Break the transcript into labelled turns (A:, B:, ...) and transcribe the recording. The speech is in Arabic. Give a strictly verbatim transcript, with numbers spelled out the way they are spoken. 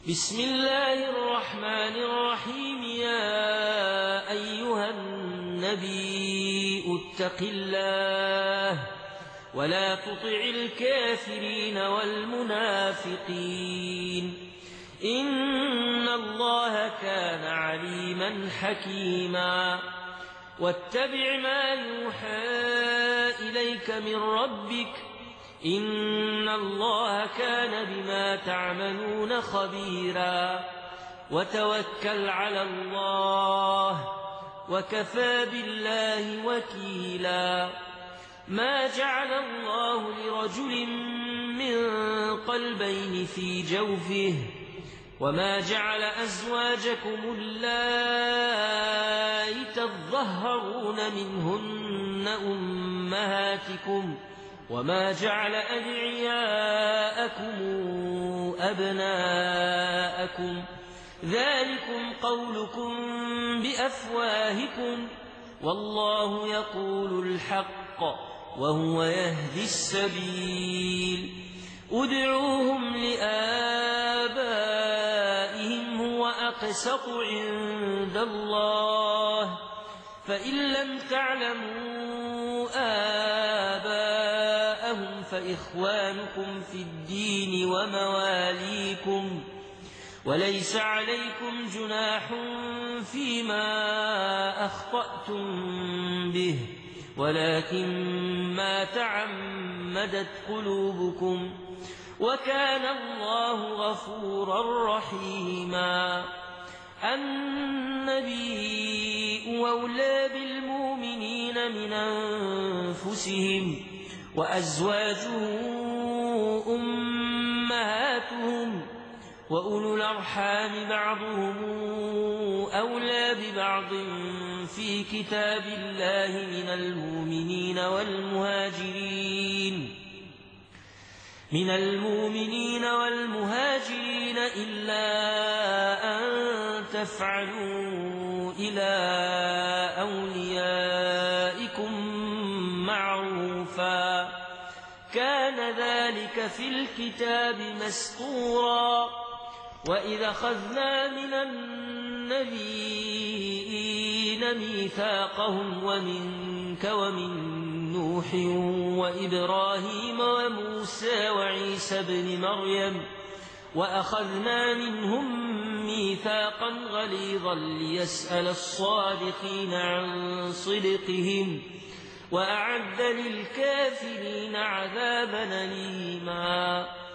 A: بسم الله الرحمن الرحيم. يا أيها النبي اتق الله ولا تطع الكافرين والمنافقين إن الله كان عليما حكيما. واتبع ما يوحى إليك من ربك إن الله كان بما تعملون خبيرا. وتوكل على الله وكفى بالله وكيلا. ما جعل الله لرجل من قلبين في جوفه وما جعل أزواجكم اللائي تظهرون منهن أمهاتكم وما جعل أدعياءكم أبناءكم ذلكم قولكم بأفواهكم والله يقول الحق وهو يهدي السبيل. ادعوهم لآبائهم هو أقسط عند الله فإن لم تعلموا آباءهم فإخوانكم في الدين ومواليكم وليس عليكم جناح فيما أخطأتم به ولكن ما تعمدت قلوبكم وكان الله غفورا رحيما. النبي أولى بالمؤمنين من أنفسهم وأزواجه أمهاتهم وأولو الأرحام بعضهم أولى ببعض في كتاب الله من المؤمنين والمهاجرين من المؤمنين والمهاجرين إلا أن تفعلوا إلى أوليائكم معروفا كان ذلك في الكتاب مسطورا. وإذا أخذنا من النبيين ميثاقهم ومنك ومن نوح وإبراهيم وموسى وعيسى بن مريم وأخذنا منهم ميثاقا غليظا ليسأل الصادقين عن صدقهم وأعد للكافرين عذابا أليما.